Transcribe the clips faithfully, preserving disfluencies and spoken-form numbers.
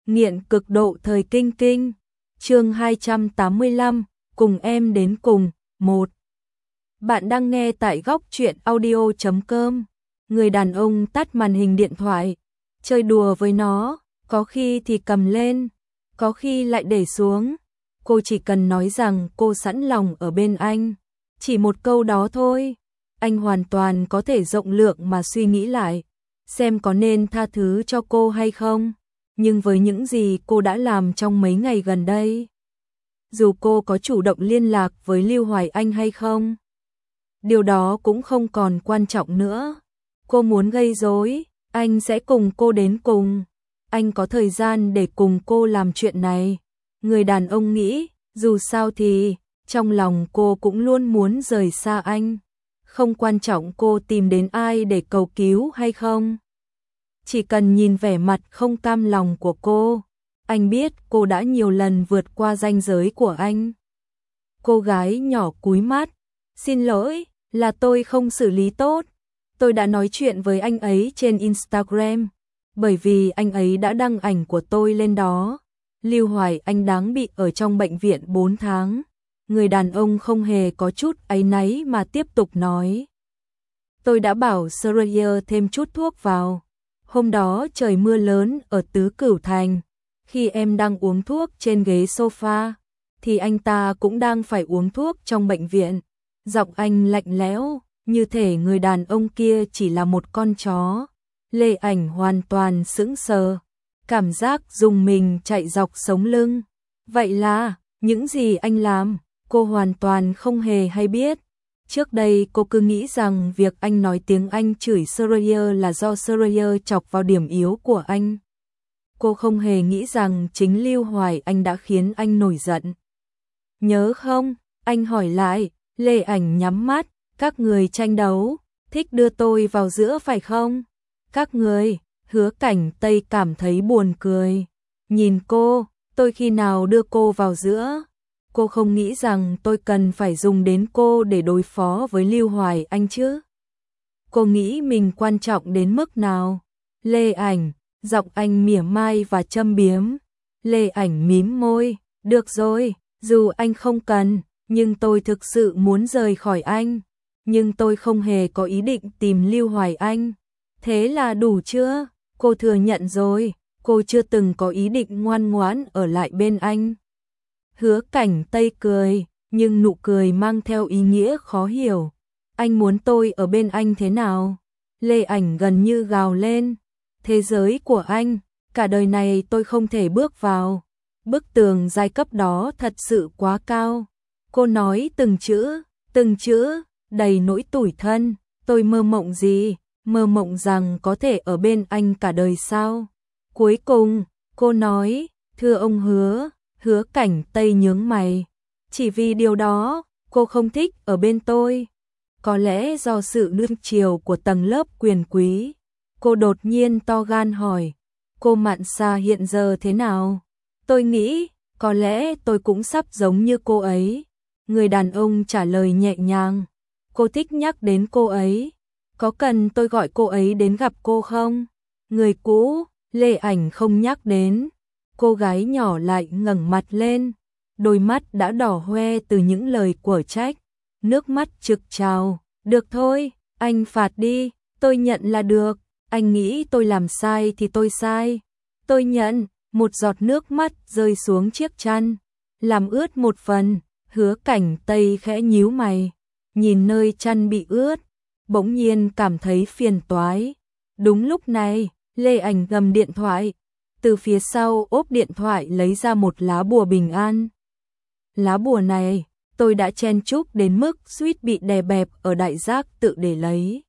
nghiện cực độ thời kinh kinh. Chương hai trăm tám mươi lăm, cùng em đến cùng. Một. Bạn đang nghe tại góc truyện audio chấm com. Người đàn ông tắt màn hình điện thoại, chơi đùa với nó, có khi thì cầm lên, có khi lại để xuống. Cô chỉ cần nói rằng cô sẵn lòng ở bên anh, chỉ một câu đó thôi, anh hoàn toàn có thể rộng lượng mà suy nghĩ lại, xem có nên tha thứ cho cô hay không. Nhưng với những gì cô đã làm trong mấy ngày gần đây, dù cô có chủ động liên lạc với Lưu Hoài Anh hay không, điều đó cũng không còn quan trọng nữa. Cô muốn gây rối, anh sẽ cùng cô đến cùng. Anh có thời gian để cùng cô làm chuyện này. Người đàn ông nghĩ, dù sao thì, trong lòng cô cũng luôn muốn rời xa anh. Không quan trọng cô tìm đến ai để cầu cứu hay không. Chỉ cần nhìn vẻ mặt không cam lòng của cô, anh biết cô đã nhiều lần vượt qua ranh giới của anh. Cô gái nhỏ cúi mắt, xin lỗi, là tôi không xử lý tốt. Tôi đã nói chuyện với anh ấy trên Instagram, bởi vì anh ấy đã đăng ảnh của tôi lên đó. Lưu Hoài Anh đáng bị ở trong bệnh viện bốn tháng. Người đàn ông không hề có chút áy náy mà tiếp tục nói. Tôi đã bảo Schreier thêm chút thuốc vào. Hôm đó trời mưa lớn ở Tứ Cửu Thành. Khi em đang uống thuốc trên ghế sofa, thì anh ta cũng đang phải uống thuốc trong bệnh viện. Giọng anh lạnh lẽo, như thể người đàn ông kia chỉ là một con chó. Lê Ảnh hoàn toàn sững sờ, cảm giác rùng mình chạy dọc sống lưng. Vậy là, những gì anh làm, cô hoàn toàn không hề hay biết. Trước đây cô cứ nghĩ rằng việc anh nói tiếng Anh chửi Schreier là do Schreier chọc vào điểm yếu của anh. Cô không hề nghĩ rằng chính Lưu Hoài Anh đã khiến anh nổi giận. Nhớ không? Anh hỏi lại. Lê Ảnh nhắm mắt. Các người tranh đấu, thích đưa tôi vào giữa phải không? Các người, Hứa Cảnh Tây cảm thấy buồn cười. Nhìn cô, tôi khi nào đưa cô vào giữa? Cô không nghĩ rằng tôi cần phải dùng đến cô để đối phó với Lưu Hoài Anh chứ? Cô nghĩ mình quan trọng đến mức nào? Lê Ảnh, giọng anh mỉa mai và châm biếm. Lê Ảnh mím môi, được rồi, dù anh không cần, nhưng tôi thực sự muốn rời khỏi anh. Nhưng tôi không hề có ý định tìm Lưu Hoài Anh. Thế là đủ chưa? Cô thừa nhận rồi, cô chưa từng có ý định ngoan ngoãn ở lại bên anh. Hứa Cảnh Tây cười, nhưng nụ cười mang theo ý nghĩa khó hiểu. Anh muốn tôi ở bên anh thế nào? Lê Ảnh gần như gào lên. Thế giới của anh, cả đời này tôi không thể bước vào. Bức tường giai cấp đó thật sự quá cao. Cô nói từng chữ, từng chữ, đầy nỗi tủi thân. Tôi mơ mộng gì? Mơ mộng rằng có thể ở bên anh cả đời sao? Cuối cùng, cô nói, thưa ông Hứa. Hứa Cảnh Tây nhướng mày. Chỉ vì điều đó, cô không thích ở bên tôi. Có lẽ do sự nuông chiều của tầng lớp quyền quý. Cô đột nhiên to gan hỏi, cô Mạn Sa hiện giờ thế nào? Tôi nghĩ, có lẽ tôi cũng sắp giống như cô ấy. Người đàn ông trả lời nhẹ nhàng. Cô thích nhắc đến cô ấy. Có cần tôi gọi cô ấy đến gặp cô không? Người cũ, Lê Ảnh không nhắc đến. Cô gái nhỏ lại ngẩng mặt lên. Đôi mắt đã đỏ hoe từ những lời quở trách. Nước mắt trực trào. Được thôi, anh phạt đi. Tôi nhận là được. Anh nghĩ tôi làm sai thì tôi sai. Tôi nhận. Một giọt nước mắt rơi xuống chiếc chăn, làm ướt một phần. Hứa Cảnh Tây khẽ nhíu mày, nhìn nơi chăn bị ướt, bỗng nhiên cảm thấy phiền toái. Đúng lúc này, Lê Ảnh gầm điện thoại, từ phía sau ốp điện thoại lấy ra một lá bùa bình an. Lá bùa này, tôi đã chen chúc đến mức suýt bị đè bẹp ở đại giác tự để lấy.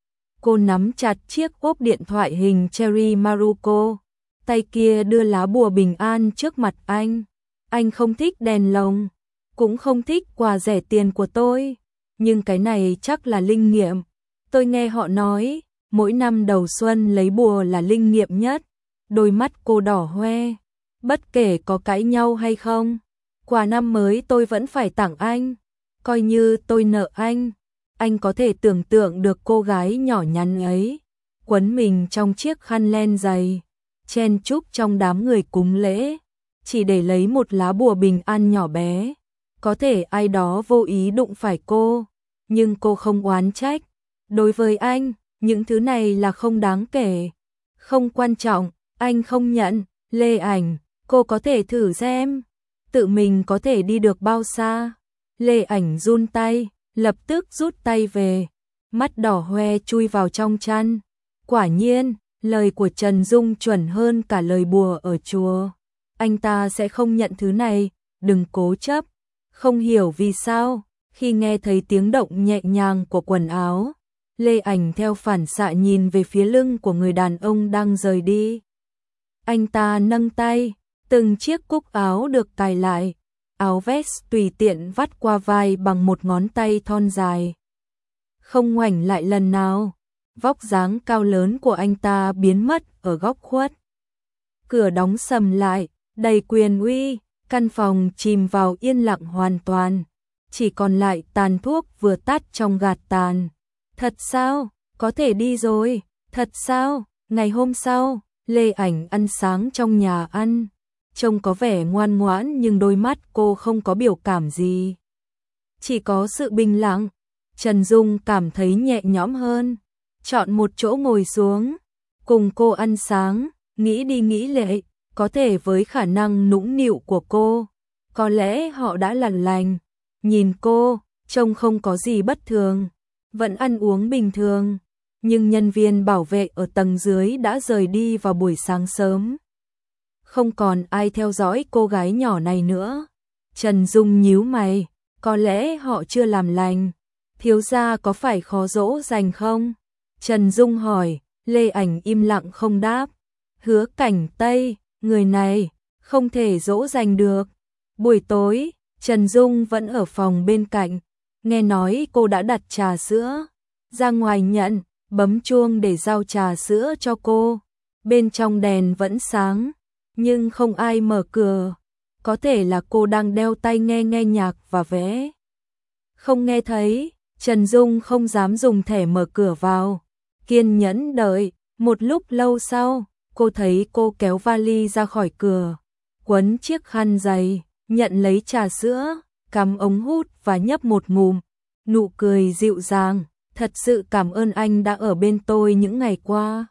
Cô nắm chặt chiếc ốp điện thoại hình Cherry Maruko, tay kia đưa lá bùa bình an trước mặt anh. Anh không thích đèn lồng, cũng không thích quà rẻ tiền của tôi, nhưng cái này chắc là linh nghiệm. Tôi nghe họ nói, mỗi năm đầu xuân lấy bùa là linh nghiệm nhất. Đôi mắt cô đỏ hoe, bất kể có cãi nhau hay không, quà năm mới tôi vẫn phải tặng anh, coi như tôi nợ anh. Anh có thể tưởng tượng được cô gái nhỏ nhắn ấy, quấn mình trong chiếc khăn len dày, chen chúc trong đám người cúng lễ, chỉ để lấy một lá bùa bình an nhỏ bé. Có thể ai đó vô ý đụng phải cô, nhưng cô không oán trách. Đối với anh, những thứ này là không đáng kể, không quan trọng, anh không nhận. Lê Ảnh, cô có thể thử xem, tự mình có thể đi được bao xa. Lê Ảnh run tay, lập tức rút tay về, mắt đỏ hoe chui vào trong chăn. Quả nhiên, lời của Trần Dung chuẩn hơn cả lời bùa ở chùa. Anh ta sẽ không nhận thứ này, đừng cố chấp. Không hiểu vì sao, khi nghe thấy tiếng động nhẹ nhàng của quần áo, Lê Ảnh theo phản xạ nhìn về phía lưng của người đàn ông đang rời đi. Anh ta nâng tay, từng chiếc cúc áo được cài lại, áo vest tùy tiện vắt qua vai bằng một ngón tay thon dài. Không ngoảnh lại lần nào, vóc dáng cao lớn của anh ta biến mất ở góc khuất. Cửa đóng sầm lại, đầy quyền uy, căn phòng chìm vào yên lặng hoàn toàn, chỉ còn lại tàn thuốc vừa tắt trong gạt tàn. Thật sao? Có thể đi rồi, thật sao? Ngày hôm sau, Lê Ảnh ăn sáng trong nhà ăn, trông có vẻ ngoan ngoãn nhưng đôi mắt cô không có biểu cảm gì. Chỉ có sự bình lặng. Trần Dung cảm thấy nhẹ nhõm hơn, chọn một chỗ ngồi xuống, cùng cô ăn sáng, nghĩ đi nghĩ lại, có thể với khả năng nũng nịu của cô, có lẽ họ đã lằn lành. Nhìn cô, trông không có gì bất thường, vẫn ăn uống bình thường, nhưng nhân viên bảo vệ ở tầng dưới đã rời đi vào buổi sáng sớm. Không còn ai theo dõi cô gái nhỏ này nữa. Trần Dung nhíu mày, có lẽ họ chưa làm lành. Thiếu gia có phải khó dỗ dành không? Trần Dung hỏi. Lê Ảnh im lặng không đáp. Hứa Cảnh Tây, người này không thể dỗ dành được. Buổi tối, Trần Dung vẫn ở phòng bên cạnh, nghe nói cô đã đặt trà sữa, ra ngoài nhận, bấm chuông để giao trà sữa cho cô. Bên trong đèn vẫn sáng, nhưng không ai mở cửa. Có thể là cô đang đeo tai nghe nghe nhạc và vẽ. Không nghe thấy, Trần Dung không dám dùng thẻ mở cửa vào. Kiên nhẫn đợi, một lúc lâu sau, cô thấy cô kéo vali ra khỏi cửa, quấn chiếc khăn giày, nhận lấy trà sữa, cắm ống hút và nhấp một ngụm. Nụ cười dịu dàng, thật sự cảm ơn anh đã ở bên tôi những ngày qua.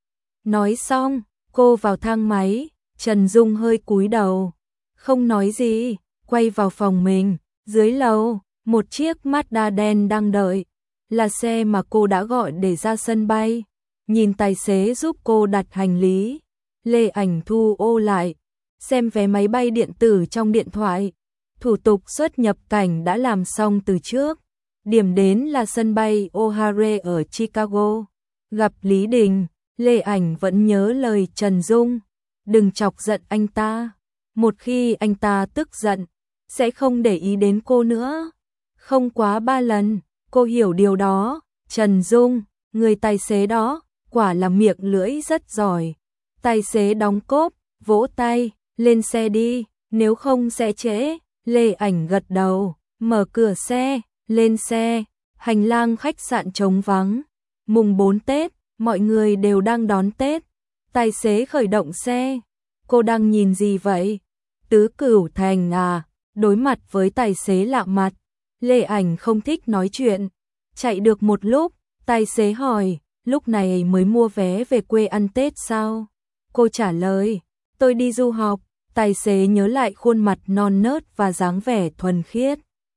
Nói xong, cô vào thang máy, Trần Dung hơi cúi đầu, không nói gì, quay vào phòng mình. Dưới lầu, một chiếc Mazda đen đang đợi, là xe mà cô đã gọi để ra sân bay. Nhìn tài xế giúp cô đặt hành lý, Lê Ảnh thu ô lại, xem vé máy bay điện tử trong điện thoại. Thủ tục xuất nhập cảnh đã làm xong từ trước. Điểm đến là sân bay O'Hare ở Chicago. Gặp Lý Đình, Lê Ảnh vẫn nhớ lời Trần Dung, đừng chọc giận anh ta. Một khi anh ta tức giận, sẽ không để ý đến cô nữa. Không quá ba lần, cô hiểu điều đó. Trần Dung, người tài xế đó, quả là miệng lưỡi rất giỏi. Tài xế đóng cốp, vỗ tay, lên xe đi, nếu không sẽ trễ. Lê Ảnh gật đầu, mở cửa xe, lên xe. Hành lang khách sạn trống vắng. Mùng bốn Tết, mọi người đều đang đón Tết. Tài xế khởi động xe. Cô đang nhìn gì vậy? Tứ Cửu Thành à? Đối mặt với tài xế lạ mặt, Lê Ảnh không thích nói chuyện. Chạy được một lúc, tài xế hỏi, lúc này mới mua vé về quê ăn Tết sao? Cô trả lời, tôi đi du học. Tài xế nhớ lại khuôn mặt non nớt và dáng vẻ thuần khiết,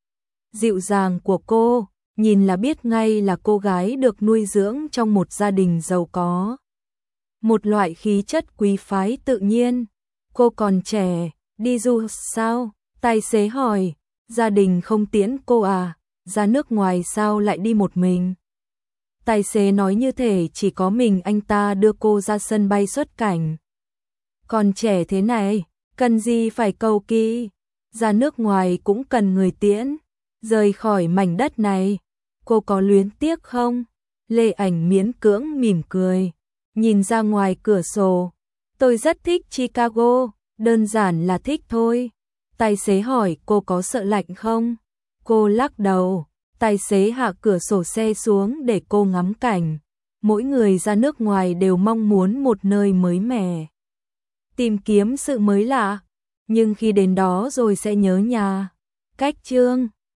dịu dàng của cô, nhìn là biết ngay là cô gái được nuôi dưỡng trong một gia đình giàu có. Một loại khí chất quý phái tự nhiên. Cô còn trẻ, đi du học sao? Tài xế hỏi, gia đình không tiễn cô à? Ra nước ngoài sao lại đi một mình? Tài xế nói như thể chỉ có mình anh ta đưa cô ra sân bay xuất cảnh. Còn trẻ thế này, cần gì phải cầu kỳ? Ra nước ngoài cũng cần người tiễn. Rời khỏi mảnh đất này, cô có luyến tiếc không? Lê Ảnh miễn cưỡng mỉm cười, nhìn ra ngoài cửa sổ. Tôi rất thích Chicago, đơn giản là thích thôi. Tài xế hỏi cô có sợ lạnh không? Cô lắc đầu. Tài xế hạ cửa sổ xe xuống để cô ngắm cảnh. Mỗi người ra nước ngoài đều mong muốn một nơi mới mẻ. tìm kiếm sự mới lạ, nhưng khi đến đó rồi sẽ nhớ nhà. Cách chương